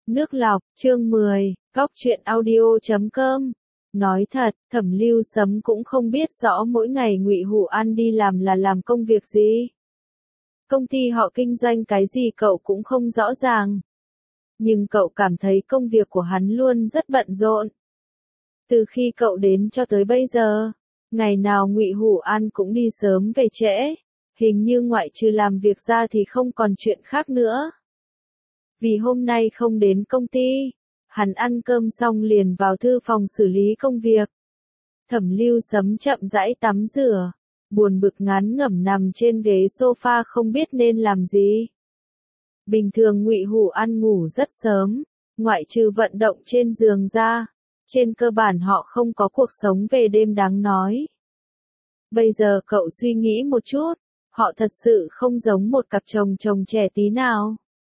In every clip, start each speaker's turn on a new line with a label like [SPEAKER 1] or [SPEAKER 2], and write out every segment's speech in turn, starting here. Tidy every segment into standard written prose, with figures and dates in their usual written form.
[SPEAKER 1] Nước lọc, chương 10, Góc truyện audio.com. Nói thật, Thẩm Lưu Sấm cũng không biết rõ mỗi ngày Ngụy Hủ An đi làm là làm công việc gì. Công ty họ kinh doanh cái gì cậu cũng không rõ ràng. Nhưng cậu cảm thấy công việc của hắn luôn rất bận rộn. Từ khi cậu đến cho tới bây giờ, ngày nào Ngụy Hủ An cũng đi sớm về trễ, hình như ngoại trừ làm việc ra thì không còn chuyện khác nữa. Vì hôm nay không đến công ty, hắn ăn cơm xong liền vào thư phòng xử lý công việc. Thẩm Lưu Sấm chậm rãi tắm rửa, buồn bực ngán ngẩm nằm trên ghế sofa không biết nên làm gì. Bình thường Ngụy Hủ An ngủ rất sớm, ngoại trừ vận động trên giường ra, trên cơ bản họ không có cuộc sống về đêm đáng nói. Bây giờ cậu suy nghĩ một chút, họ thật sự không giống một cặp chồng chồng trẻ tí nào.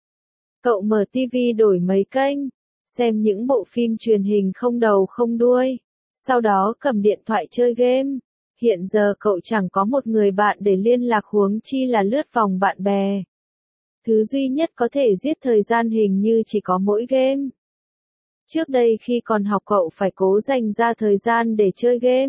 [SPEAKER 1] Cậu mở tivi đổi mấy kênh, xem những bộ phim truyền hình không đầu không đuôi, sau đó cầm điện thoại chơi game. Hiện giờ cậu chẳng có một người bạn để liên lạc huống chi là lướt vòng bạn bè. Thứ duy nhất có thể giết thời gian hình như chỉ có mỗi game. Trước đây khi còn học cậu phải cố dành ra thời gian để chơi game.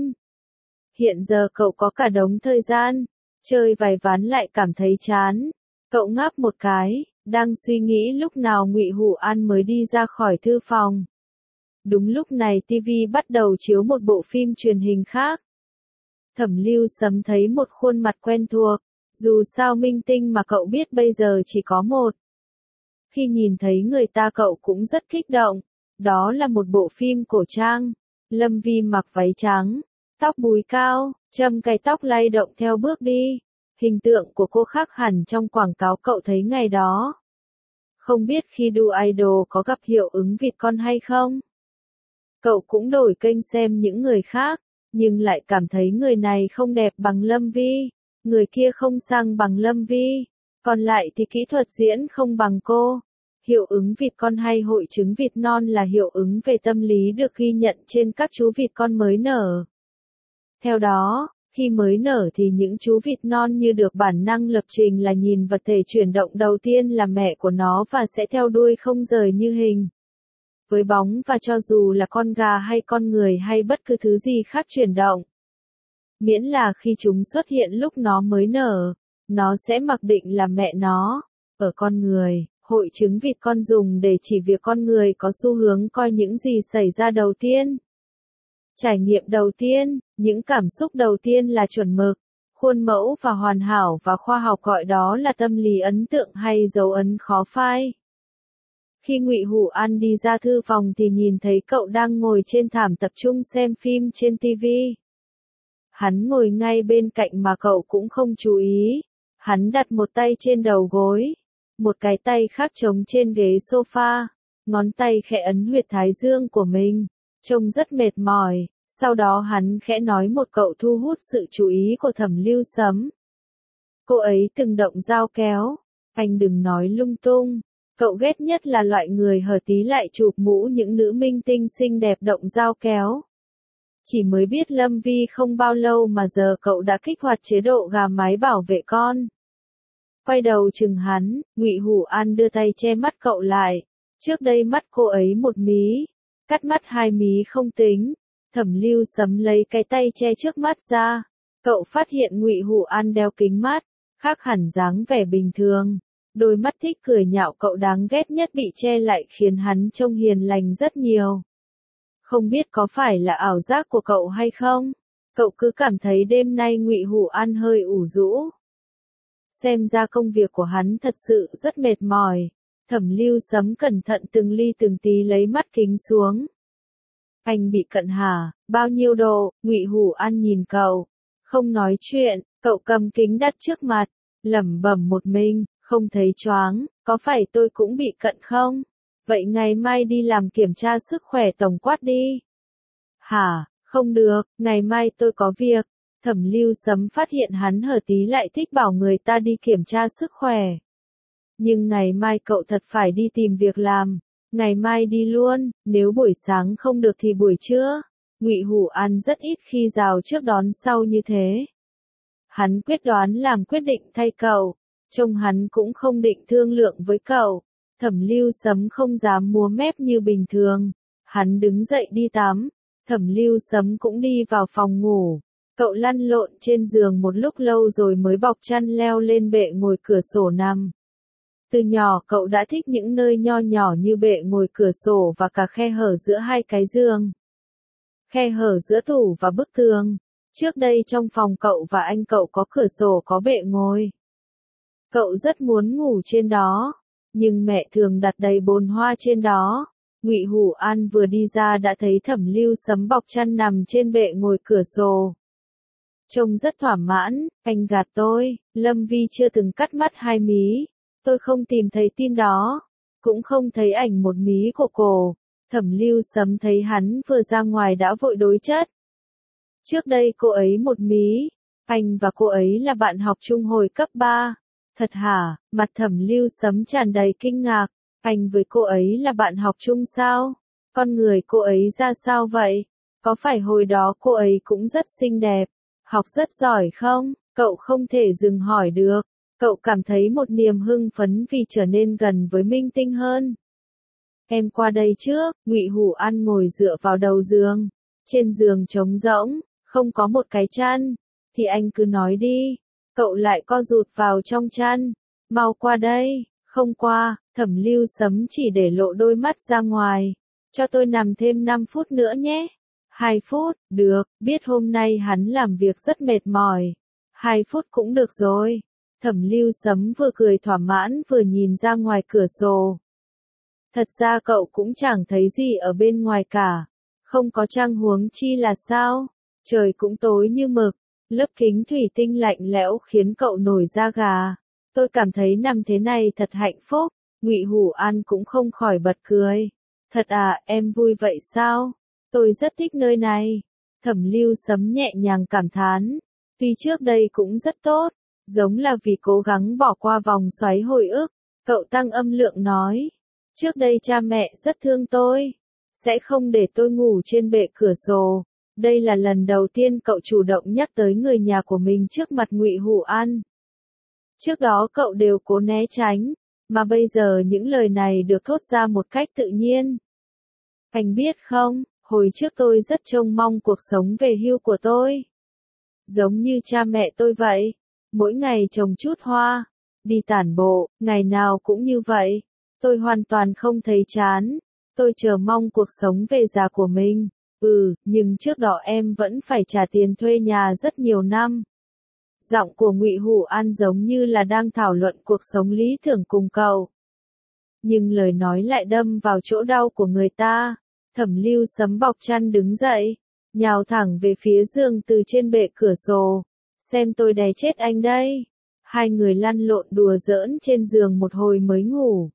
[SPEAKER 1] Hiện giờ cậu có cả đống thời gian, chơi vài ván lại cảm thấy chán. Cậu ngáp một cái, đang suy nghĩ lúc nào Ngụy Hủ An mới đi ra khỏi thư phòng. Đúng lúc này TV bắt đầu chiếu một bộ phim truyền hình khác. Thẩm Lưu Sấm thấy một khuôn mặt quen thuộc, dù sao minh tinh mà cậu biết bây giờ chỉ có một. Khi nhìn thấy người ta cậu cũng rất kích động, đó là một bộ phim cổ trang. Lâm Vi mặc váy trắng, tóc búi cao, châm cài tóc lay động theo bước đi. Hình tượng của cô khác hẳn trong quảng cáo cậu thấy ngày đó. Không biết khi đu idol có gặp hiệu ứng vịt con hay không? Cậu cũng đổi kênh xem những người khác, nhưng lại cảm thấy người này không đẹp bằng Lâm Vi, người kia không sang bằng Lâm Vi, còn lại thì kỹ thuật diễn không bằng cô. Hiệu ứng vịt con hay hội chứng vịt non là hiệu ứng về tâm lý được ghi nhận trên các chú vịt con mới nở. Theo đó, khi mới nở thì những chú vịt non như được bản năng lập trình là nhìn vật thể chuyển động đầu tiên là mẹ của nó và sẽ theo đuôi không rời như hình với bóng, và cho dù là con gà hay con người hay bất cứ thứ gì khác chuyển động. Miễn là khi chúng xuất hiện lúc nó mới nở, nó sẽ mặc định là mẹ nó. Ở con người, hội chứng vịt con dùng để chỉ việc con người có xu hướng coi những gì xảy ra đầu tiên. Trải nghiệm đầu tiên, những cảm xúc đầu tiên là chuẩn mực, khuôn mẫu và hoàn hảo, và khoa học gọi đó là tâm lý ấn tượng hay dấu ấn khó phai. Khi Ngụy Hủ An đi ra thư phòng thì nhìn thấy cậu đang ngồi trên thảm tập trung xem phim trên TV. Hắn ngồi ngay bên cạnh mà cậu cũng không chú ý. Hắn đặt một tay trên đầu gối, một cái tay khác trống trên ghế sofa, ngón tay khẽ ấn huyệt thái dương của mình, trông rất mệt mỏi. Sau đó hắn khẽ nói một câu thu hút sự chú ý của Thẩm Lưu Sấm. Cô ấy từng động dao kéo, anh đừng nói lung tung. Cậu ghét nhất là loại người hở tí lại chụp mũ những nữ minh tinh xinh đẹp động dao kéo. Chỉ mới biết Lâm Vi không bao lâu mà giờ cậu đã kích hoạt chế độ gà mái bảo vệ con. Quay đầu chừng hắn, Ngụy Hủ An đưa tay che mắt cậu lại. Trước đây mắt cô ấy một mí, cắt mắt hai mí không tính. Thẩm Lưu Sấm lấy cái tay che trước mắt ra. Cậu phát hiện Ngụy Hủ An đeo kính mắt, khác hẳn dáng vẻ bình thường. Đôi mắt thích cười nhạo cậu đáng ghét nhất bị che lại khiến hắn trông hiền lành rất nhiều. Không biết có phải là ảo giác của cậu hay không? Cậu cứ cảm thấy đêm nay Ngụy Hủ An hơi ủ rũ. Xem ra công việc của hắn thật sự rất mệt mỏi. Thẩm Lưu Sấm cẩn thận từng ly từng tí lấy mắt kính xuống. Anh bị cận hả? Bao nhiêu độ? Ngụy Hủ An nhìn cậu, không nói chuyện. Cậu cầm kính đặt trước mặt, lẩm bẩm một mình. Không thấy choáng, có phải tôi cũng bị cận không? Vậy ngày mai đi làm kiểm tra sức khỏe tổng quát đi. Hả, không được, ngày mai tôi có việc. Thẩm Lưu Sấm phát hiện hắn hở tí lại thích bảo người ta đi kiểm tra sức khỏe. Nhưng ngày mai cậu thật phải đi tìm việc làm. Ngày mai đi luôn, nếu buổi sáng không được thì buổi trưa. Ngụy Hủ An rất ít khi rào trước đón sau như thế. Hắn quyết đoán làm quyết định thay cậu. Trông hắn cũng không định thương lượng với cậu. Thẩm Lưu Sấm không dám múa mép như bình thường. Hắn đứng dậy đi tắm. Thẩm Lưu Sấm cũng đi vào phòng ngủ. Cậu lăn lộn trên giường một lúc lâu rồi mới bọc chăn leo lên bệ ngồi cửa sổ nằm. Từ nhỏ cậu đã thích những nơi nho nhỏ như bệ ngồi cửa sổ và cả khe hở giữa hai cái giường. Khe hở giữa tủ và bức tường. Trước đây trong phòng cậu và anh cậu có cửa sổ có bệ ngồi. Cậu rất muốn ngủ trên đó, nhưng mẹ thường đặt đầy bồn hoa trên đó. Ngụy Hủ An vừa đi ra đã thấy Thẩm Lưu Sấm bọc chăn nằm trên bệ ngồi cửa sổ. Trông rất thỏa mãn, anh gạt tôi, Lâm Vi chưa từng cắt mắt hai mí. Tôi không tìm thấy tin đó, cũng không thấy ảnh một mí của cô. Thẩm Lưu Sấm thấy hắn vừa ra ngoài đã vội đối chất. Trước đây cô ấy một mí, anh và cô ấy là bạn học chung hồi cấp 3. Thật hả? Mặt Thẩm Lưu Sấm tràn đầy kinh ngạc. Anh với cô ấy là bạn học chung sao? Con người cô ấy ra sao vậy? Có phải hồi đó cô ấy cũng rất xinh đẹp, học rất giỏi không? Cậu không thể dừng hỏi được. Cậu cảm thấy một niềm hưng phấn vì trở nên gần với Minh Tinh hơn. Em qua đây trước. Ngụy Hủ An ngồi dựa vào đầu giường. Trên giường trống rỗng, không có một cái chăn. Thì anh cứ nói đi. Cậu lại co rụt vào trong chăn. Mau qua đây. Không qua. Thẩm Lưu Sấm chỉ để lộ đôi mắt ra ngoài. Cho tôi nằm thêm 5 phút nữa nhé. 2 phút, được, biết hôm nay hắn làm việc rất mệt mỏi. 2 phút cũng được rồi. Thẩm Lưu Sấm vừa cười thỏa mãn vừa nhìn ra ngoài cửa sổ. Thật ra cậu cũng chẳng thấy gì ở bên ngoài cả. Không có trăng huống chi là sao? Trời cũng tối như mực. Lớp kính thủy tinh lạnh lẽo khiến cậu nổi da gà. Tôi cảm thấy nằm thế này thật hạnh phúc. Ngụy Hủ An cũng không khỏi bật cười. Thật à, em vui vậy sao? Tôi rất thích nơi này. Thẩm Lưu Sấm nhẹ nhàng cảm thán. Tuy trước đây cũng rất tốt, giống là vì cố gắng bỏ qua vòng xoáy hồi ức. Cậu tăng âm lượng nói. Trước đây cha mẹ rất thương tôi. Sẽ không để tôi ngủ trên bệ cửa sổ. Đây là lần đầu tiên cậu chủ động nhắc tới người nhà của mình trước mặt Ngụy Hủ An. Trước đó cậu đều cố né tránh, mà bây giờ những lời này được thốt ra một cách tự nhiên. Anh biết không, hồi trước tôi rất trông mong cuộc sống về hưu của tôi. Giống như cha mẹ tôi vậy, mỗi ngày trồng chút hoa, đi tản bộ, ngày nào cũng như vậy. Tôi hoàn toàn không thấy chán, tôi chờ mong cuộc sống về già của mình. Nhưng trước đó em vẫn phải trả tiền thuê nhà rất nhiều năm. Giọng của Ngụy Hủ An giống như là đang thảo luận cuộc sống lý tưởng cùng cậu. Nhưng lời nói lại đâm vào chỗ đau của người ta. Thẩm Lưu Sấm bọc chăn đứng dậy, nhào thẳng về phía giường từ trên bệ cửa sổ. Xem tôi đè chết anh đây. Hai người lăn lộn đùa giỡn trên giường một hồi mới ngủ.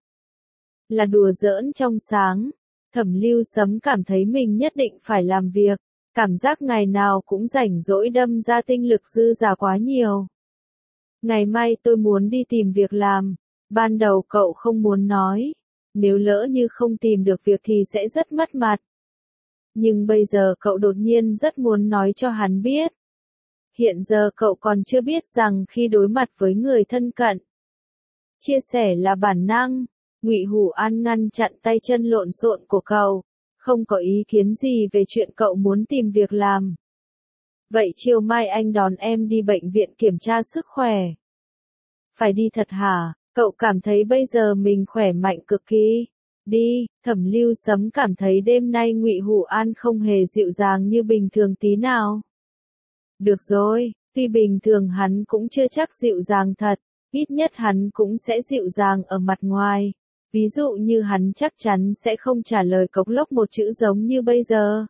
[SPEAKER 1] Là đùa giỡn trong sáng. Thẩm Lưu Sấm cảm thấy mình nhất định phải làm việc. Cảm giác ngày nào cũng rảnh rỗi đâm ra tinh lực dư dả quá nhiều. Ngày mai tôi muốn đi tìm việc làm. Ban đầu cậu không muốn nói. Nếu lỡ như không tìm được việc thì sẽ rất mất mặt. Nhưng bây giờ cậu đột nhiên rất muốn nói cho hắn biết. Hiện giờ cậu còn chưa biết rằng khi đối mặt với người thân cận, chia sẻ là bản năng. Ngụy Hủ An ngăn chặn tay chân lộn xộn của cậu. Không có ý kiến gì về chuyện cậu muốn tìm việc làm. Vậy chiều mai anh đón em đi bệnh viện kiểm tra sức khỏe. Phải đi thật hả? Cậu cảm thấy bây giờ mình khỏe mạnh cực kỳ. Đi. Thẩm Lưu Sấm cảm thấy đêm nay Ngụy Hủ An không hề dịu dàng như bình thường tí nào. Được rồi, tuy bình thường hắn cũng chưa chắc dịu dàng thật, ít nhất hắn cũng sẽ dịu dàng ở mặt ngoài. Ví dụ như hắn chắc chắn sẽ không trả lời cộc lốc một chữ giống như bây giờ.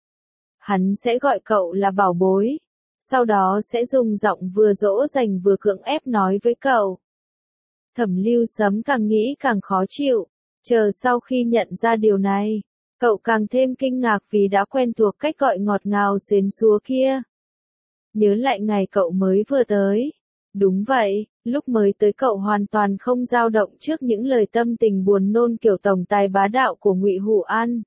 [SPEAKER 1] Hắn sẽ gọi cậu là bảo bối. Sau đó sẽ dùng giọng vừa dỗ dành vừa cưỡng ép nói với cậu. Thẩm Lưu Sấm càng nghĩ càng khó chịu. Chờ sau khi nhận ra điều này, cậu càng thêm kinh ngạc vì đã quen thuộc cách gọi ngọt ngào xến xúa kia. Nhớ lại ngày cậu mới vừa tới. Đúng vậy, lúc mới tới cậu hoàn toàn không dao động trước những lời tâm tình buồn nôn kiểu tổng tài bá đạo của Ngụy Hủ An.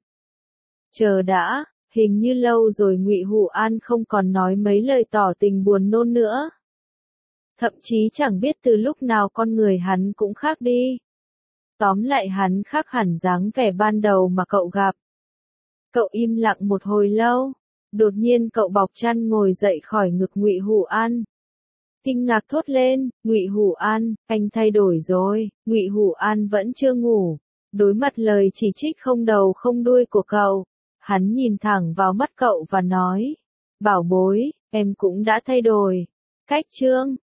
[SPEAKER 1] Chờ đã, hình như lâu rồi Ngụy Hủ An không còn nói mấy lời tỏ tình buồn nôn nữa. Thậm chí chẳng biết từ lúc nào con người hắn cũng khác đi. Tóm lại hắn khác hẳn dáng vẻ ban đầu mà cậu gặp. Cậu im lặng một hồi lâu, đột nhiên cậu bọc chăn ngồi dậy khỏi ngực Ngụy Hủ An. Kinh ngạc thốt lên, Ngụy Hủ An, anh thay đổi rồi. Ngụy Hủ An vẫn chưa ngủ, đối mặt lời chỉ trích không đầu không đuôi của cậu, hắn nhìn thẳng vào mắt cậu và nói, bảo bối, em cũng đã thay đổi. Cách chương